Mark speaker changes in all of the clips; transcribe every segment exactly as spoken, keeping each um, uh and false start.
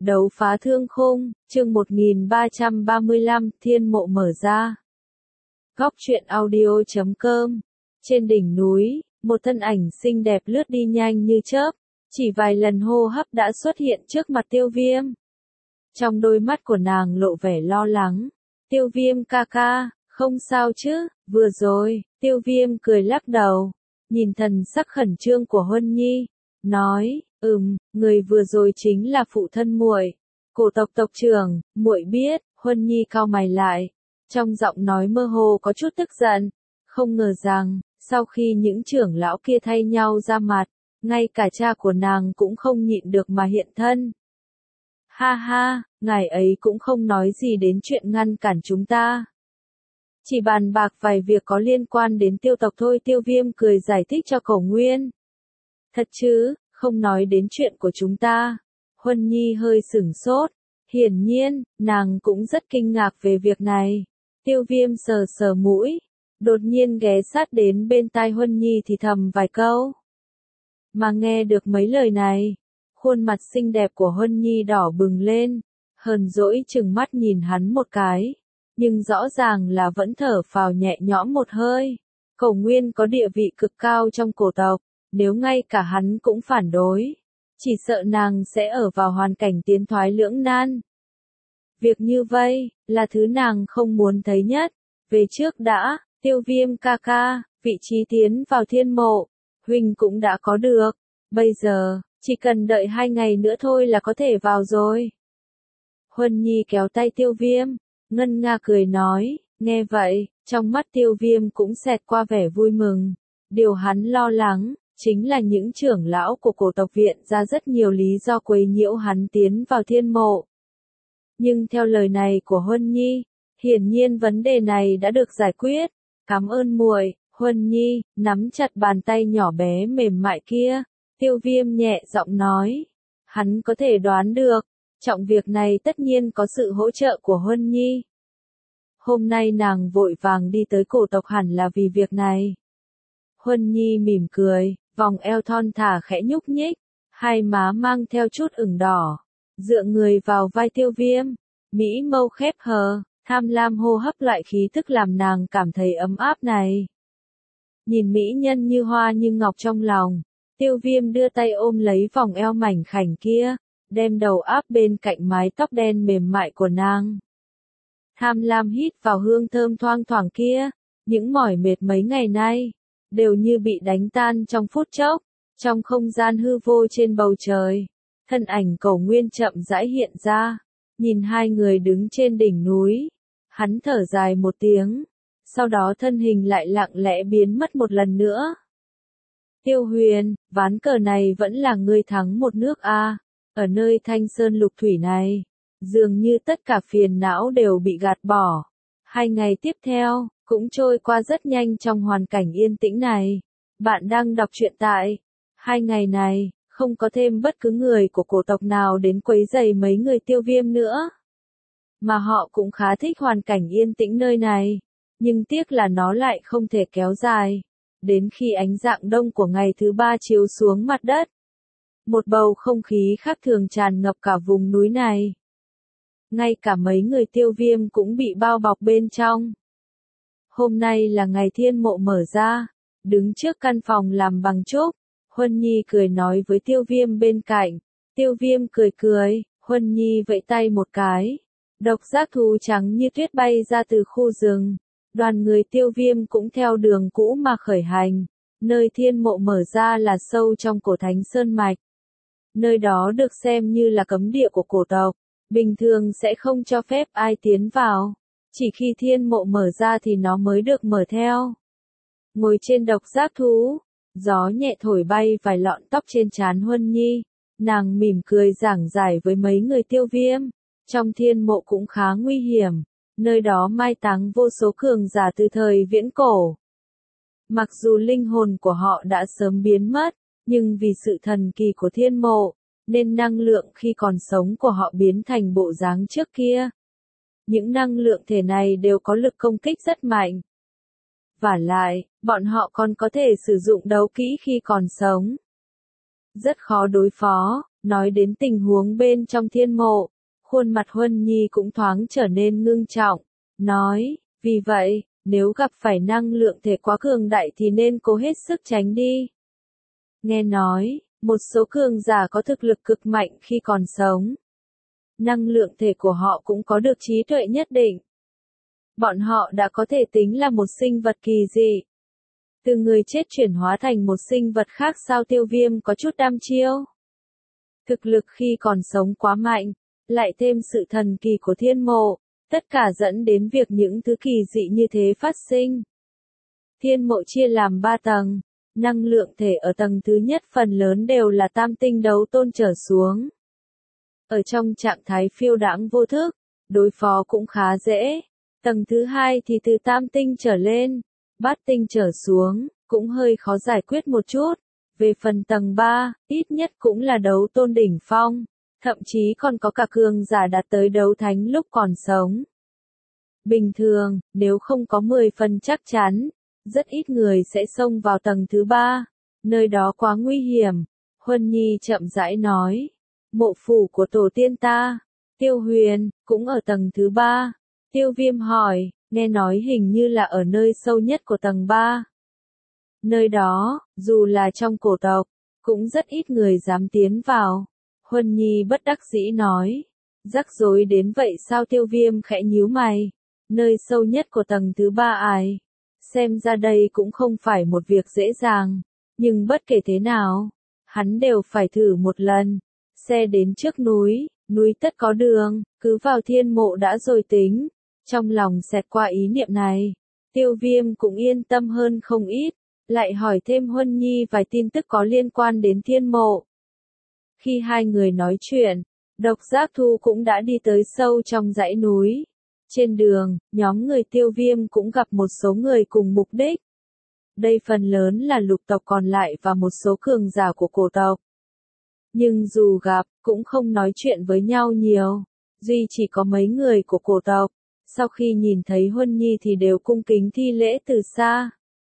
Speaker 1: Đấu phá thương khung, chương một nghìn ba trăm ba mươi lăm, thiên mộ mở ra. Góc truyện audio chấm com. Trên đỉnh núi, một thân ảnh xinh đẹp lướt đi nhanh như chớp, chỉ vài lần hô hấp đã xuất hiện trước mặt Tiêu Viêm. Trong đôi mắt của nàng lộ vẻ lo lắng. Tiêu Viêm ca ca, không sao chứ, vừa rồi, Tiêu Viêm cười lắc đầu, nhìn thần sắc khẩn trương của Huân Nhi, nói, ừm, người vừa rồi chính là phụ thân muội, Cổ tộc tộc trưởng, muội biết. Huân Nhi cau mày lại, trong giọng nói mơ hồ có chút tức giận, không ngờ rằng, sau khi những trưởng lão kia thay nhau ra mặt, ngay cả cha của nàng cũng không nhịn được mà hiện thân. Ha ha, ngài ấy cũng không nói gì đến chuyện ngăn cản chúng ta. Chỉ bàn bạc vài việc có liên quan đến tiêu tộc thôi. Tiêu Viêm cười giải thích cho Cổ Nguyên. Thật chứ, không nói đến chuyện của chúng ta. Huân Nhi hơi sửng sốt, hiển nhiên, nàng cũng rất kinh ngạc về việc này. Tiêu Viêm sờ sờ mũi, đột nhiên ghé sát đến bên tai Huân Nhi thì thầm vài câu. Mà nghe được mấy lời này, khuôn mặt xinh đẹp của Huân Nhi đỏ bừng lên, hờn dỗi chừng mắt nhìn hắn một cái, nhưng rõ ràng là vẫn thở phào nhẹ nhõm một hơi. Cổ Nguyên có địa vị cực cao trong cổ tộc, nếu ngay cả hắn cũng phản đối, chỉ sợ nàng sẽ ở vào hoàn cảnh tiến thoái lưỡng nan. Việc như vậy, là thứ nàng không muốn thấy nhất. Về trước đã, Tiêu Viêm ca ca, vị trí tiến vào thiên mộ, huynh cũng đã có được, bây giờ, chỉ cần đợi hai ngày nữa thôi là có thể vào rồi. Huân Nhi kéo tay Tiêu Viêm, ngân nga cười nói, nghe vậy, trong mắt Tiêu Viêm cũng xẹt qua vẻ vui mừng. Điều hắn lo lắng, chính là những trưởng lão của cổ tộc viện ra rất nhiều lý do quấy nhiễu hắn tiến vào thiên mộ. Nhưng theo lời này của Huân Nhi, hiển nhiên vấn đề này đã được giải quyết. Cảm ơn muội. Huân Nhi nắm chặt bàn tay nhỏ bé mềm mại kia. Tiêu Viêm nhẹ giọng nói, hắn có thể đoán được, trọng việc này tất nhiên có sự hỗ trợ của Huân Nhi. Hôm nay nàng vội vàng đi tới cổ tộc hẳn là vì việc này. Huân Nhi mỉm cười, vòng eo thon thả khẽ nhúc nhích, hai má mang theo chút ửng đỏ, dựa người vào vai Tiêu Viêm, mỹ mâu khép hờ, tham lam hô hấp loại khí thức làm nàng cảm thấy ấm áp này. Nhìn mỹ nhân như hoa như ngọc trong lòng, Tiêu Viêm đưa tay ôm lấy vòng eo mảnh khảnh kia, đem đầu áp bên cạnh mái tóc đen mềm mại của nàng. Tham lam hít vào hương thơm thoang thoảng kia, những mỏi mệt mấy ngày nay, đều như bị đánh tan trong phút chốc. Trong không gian hư vô trên bầu trời, thân ảnh Cổ Nguyên chậm rãi hiện ra, nhìn hai người đứng trên đỉnh núi, hắn thở dài một tiếng, sau đó thân hình lại lặng lẽ biến mất một lần nữa. Tiêu Huyền, ván cờ này vẫn là ngươi thắng một nước a. Ở nơi Thanh Sơn Lục Thủy này, dường như tất cả phiền não đều bị gạt bỏ. Hai ngày tiếp theo, cũng trôi qua rất nhanh trong hoàn cảnh yên tĩnh này. Bạn đang đọc truyện tại hai ngày này, không có thêm bất cứ người của cổ tộc nào đến quấy rầy mấy người Tiêu Viêm nữa. Mà họ cũng khá thích hoàn cảnh yên tĩnh nơi này, nhưng tiếc là nó lại không thể kéo dài. Đến khi ánh rạng đông của ngày thứ ba chiếu xuống mặt đất, một bầu không khí khác thường tràn ngập cả vùng núi này. Ngay cả mấy người Tiêu Viêm cũng bị bao bọc bên trong. Hôm nay là ngày thiên mộ mở ra, đứng trước căn phòng làm bằng trúc, Huân Nhi cười nói với Tiêu Viêm bên cạnh. Tiêu Viêm cười cười, Huân Nhi vẫy tay một cái, độc giác thú trắng như tuyết bay ra từ khu rừng. Đoàn người Tiêu Viêm cũng theo đường cũ mà khởi hành. Nơi thiên mộ mở ra là sâu trong cổ Thánh Sơn Mạch. Nơi đó được xem như là cấm địa của cổ tộc, bình thường sẽ không cho phép ai tiến vào. Chỉ khi thiên mộ mở ra thì nó mới được mở theo. Ngồi trên độc giác thú, gió nhẹ thổi bay vài lọn tóc trên trán Huân Nhi, nàng mỉm cười giảng giải với mấy người Tiêu Viêm. Trong thiên mộ cũng khá nguy hiểm, nơi đó mai táng vô số cường giả từ thời viễn cổ. Mặc dù linh hồn của họ đã sớm biến mất, nhưng vì sự thần kỳ của thiên mộ, nên năng lượng khi còn sống của họ biến thành bộ dáng trước kia. Những năng lượng thể này đều có lực công kích rất mạnh. Vả lại, bọn họ còn có thể sử dụng đấu kỹ khi còn sống. Rất khó đối phó, Nói đến tình huống bên trong thiên mộ, khuôn mặt Huân Nhi cũng thoáng trở nên ngưng trọng, nói, vì vậy, nếu gặp phải năng lượng thể quá cường đại thì nên cố hết sức tránh đi. Nghe nói, một số cường giả có thực lực cực mạnh khi còn sống. Năng lượng thể của họ cũng có được trí tuệ nhất định. Bọn họ đã có thể tính là một sinh vật kỳ dị. Từ người chết chuyển hóa thành một sinh vật khác sao Tiêu Viêm có chút đăm chiêu. Thực lực khi còn sống quá mạnh, lại thêm sự thần kỳ của thiên mộ, tất cả dẫn đến việc những thứ kỳ dị như thế phát sinh. Thiên mộ chia làm ba tầng, năng lượng thể ở tầng thứ nhất phần lớn đều là tam tinh đấu tôn trở xuống. Ở trong trạng thái phiêu đãng vô thức, đối phó cũng khá dễ. Tầng thứ hai thì từ tam tinh trở lên, bát tinh trở xuống, cũng hơi khó giải quyết một chút. Về phần tầng ba, ít nhất cũng là đấu tôn đỉnh phong, thậm chí còn có cả cường giả đạt tới đấu thánh lúc còn sống. Bình thường, nếu không có mười phần chắc chắn, rất ít người sẽ xông vào tầng thứ ba, nơi đó quá nguy hiểm. Huân Nhi chậm rãi nói, mộ phủ của tổ tiên ta, Tiêu Huyền, cũng ở tầng thứ ba. Tiêu Viêm hỏi, nghe nói hình như là ở nơi sâu nhất của tầng ba. Nơi đó, dù là trong cổ tộc, cũng rất ít người dám tiến vào. Huân Nhi bất đắc dĩ nói, rắc rối đến vậy sao? Tiêu Viêm khẽ nhíu mày, nơi sâu nhất của tầng thứ ba ai? Xem ra đây cũng không phải một việc dễ dàng, nhưng bất kể thế nào, hắn đều phải thử một lần. Xe đến trước núi, núi tất có đường, cứ vào thiên mộ đã rồi tính. Trong lòng xẹt qua ý niệm này, Tiêu Viêm cũng yên tâm hơn không ít, lại hỏi thêm Huân Nhi vài tin tức có liên quan đến thiên mộ. Khi hai người nói chuyện, Độc Giác Thu cũng đã đi tới sâu trong dãy núi. Trên đường, nhóm người Tiêu Viêm cũng gặp một số người cùng mục đích. Đây phần lớn là lục tộc còn lại và một số cường giả của cổ tộc. Nhưng dù gặp, cũng không nói chuyện với nhau nhiều, duy chỉ có mấy người của cổ tộc. Sau khi nhìn thấy Huân Nhi thì đều cung kính thi lễ từ xa.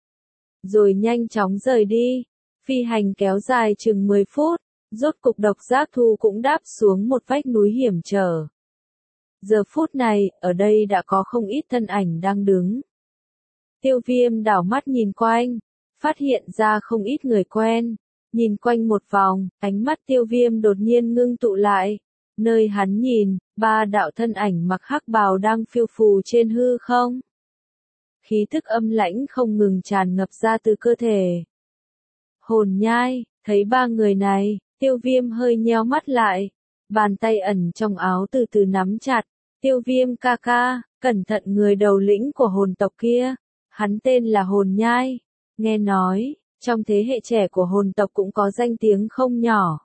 Speaker 1: Rồi nhanh chóng rời đi. Phi hành kéo dài chừng mười phút, rốt cục Độc Giác Thu cũng đáp xuống một vách núi hiểm trở. Giờ phút này, ở đây đã có không ít thân ảnh đang đứng. Tiêu Viêm đảo mắt nhìn quanh, phát hiện ra không ít người quen. Nhìn quanh một vòng, ánh mắt Tiêu Viêm đột nhiên ngưng tụ lại. Nơi hắn nhìn, ba đạo thân ảnh mặc hắc bào đang phiêu phù trên hư không. Khí thức âm lãnh không ngừng tràn ngập ra từ cơ thể. Hồn Nhai, thấy ba người này, Tiêu Viêm hơi nheo mắt lại. Bàn tay ẩn trong áo từ từ nắm chặt. Tiêu Viêm ca ca, cẩn thận người đầu lĩnh của hồn tộc kia. Hắn tên là Hồn Nhai. Nghe nói, trong thế hệ trẻ của hồn tộc cũng có danh tiếng không nhỏ.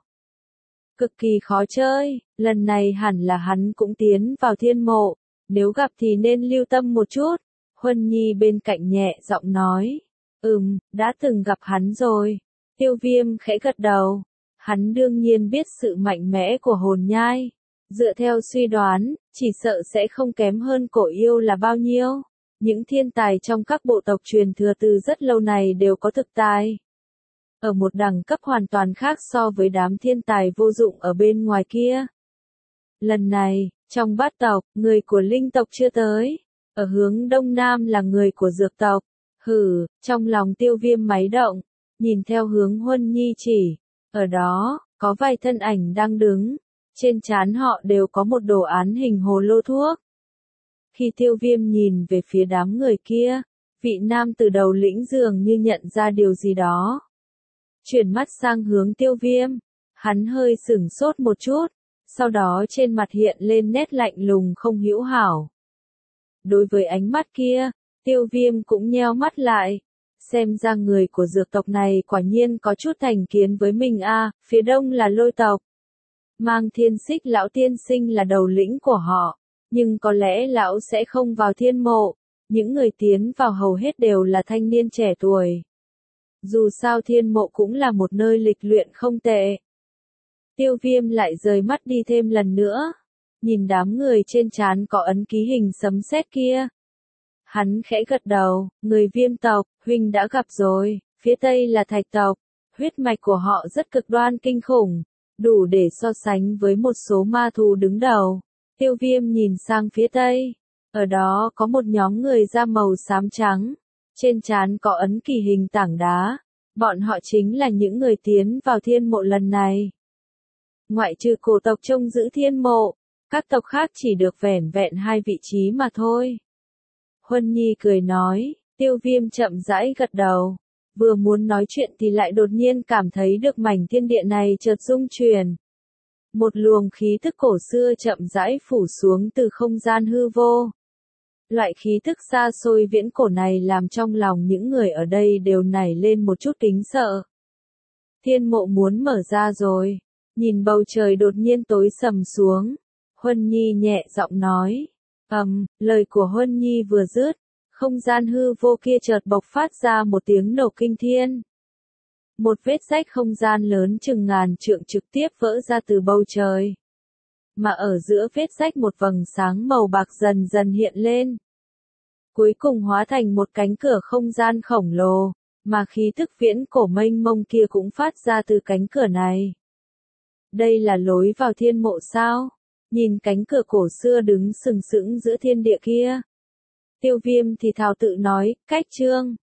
Speaker 1: Cực kỳ khó chơi, lần này hẳn là hắn cũng tiến vào thiên mộ, nếu gặp thì nên lưu tâm một chút. Huân Nhi bên cạnh nhẹ giọng nói, ừm, đã từng gặp hắn rồi. Tiêu Viêm khẽ gật đầu, hắn đương nhiên biết sự mạnh mẽ của Hồn Nhai. Dựa theo suy đoán, chỉ sợ sẽ không kém hơn Cổ Yêu là bao nhiêu. Những thiên tài trong các bộ tộc truyền thừa từ rất lâu này đều có thực tài. Ở một đẳng cấp hoàn toàn khác so với đám thiên tài vô dụng ở bên ngoài kia. Lần này, trong bát tộc, người của linh tộc chưa tới. Ở hướng đông nam là người của dược tộc. Hừ, trong lòng Tiêu Viêm máy động, nhìn theo hướng Huân Nhi chỉ. Ở đó, có vài thân ảnh đang đứng. Trên trán họ đều có một đồ án hình hồ lô thuốc. Khi Tiêu Viêm nhìn về phía đám người kia, vị nam từ đầu lĩnh dường như nhận ra điều gì đó. Chuyển mắt sang hướng Tiêu Viêm, hắn hơi sửng sốt một chút, sau đó trên mặt hiện lên nét lạnh lùng không hữu hảo. Đối với ánh mắt kia, Tiêu Viêm cũng nheo mắt lại, xem ra người của dược tộc này quả nhiên có chút thành kiến với mình a. À, phía đông là Lôi tộc. Mang Thiên Xích lão tiên sinh là đầu lĩnh của họ, nhưng có lẽ lão sẽ không vào thiên mộ, những người tiến vào hầu hết đều là thanh niên trẻ tuổi. Dù sao thiên mộ cũng là một nơi lịch luyện không tệ. Tiêu Viêm lại rời mắt đi thêm lần nữa, nhìn đám người trên trán có ấn ký hình sấm sét kia. Hắn khẽ gật đầu, người Viêm tộc, huynh đã gặp rồi, phía tây là Thạch tộc, huyết mạch của họ rất cực đoan kinh khủng, đủ để so sánh với một số ma thú đứng đầu. Tiêu Viêm nhìn sang phía tây, ở đó có một nhóm người da màu xám trắng, trên trán có ấn kỷ hình tảng đá, bọn họ chính là những người tiến vào thiên mộ lần này. Ngoại trừ cổ tộc trông giữ thiên mộ, các tộc khác chỉ được vẻn vẹn hai vị trí mà thôi. Huân Nhi cười nói, Tiêu Viêm chậm rãi gật đầu, vừa muốn nói chuyện thì lại đột nhiên cảm thấy được mảnh thiên địa này chợt rung chuyển. Một luồng khí thức cổ xưa chậm rãi phủ xuống từ không gian hư vô. Loại khí thức xa xôi viễn cổ này làm trong lòng những người ở đây đều nảy lên một chút kính sợ. Thiên mộ muốn mở ra rồi, nhìn bầu trời đột nhiên tối sầm xuống. Huân Nhi nhẹ giọng nói, ầm, lời của Huân Nhi vừa dứt, không gian hư vô kia chợt bộc phát ra một tiếng nổ kinh thiên. Một vết rách không gian lớn chừng ngàn trượng trực tiếp vỡ ra từ bầu trời. Mà ở giữa vết rách một vầng sáng màu bạc dần dần hiện lên. Cuối cùng hóa thành một cánh cửa không gian khổng lồ, mà khí thức viễn cổ mênh mông kia cũng phát ra từ cánh cửa này. Đây là lối vào thiên mộ sao? Nhìn cánh cửa cổ xưa đứng sừng sững giữa thiên địa kia. Tiêu Viêm thì thào tự nói, cách chương.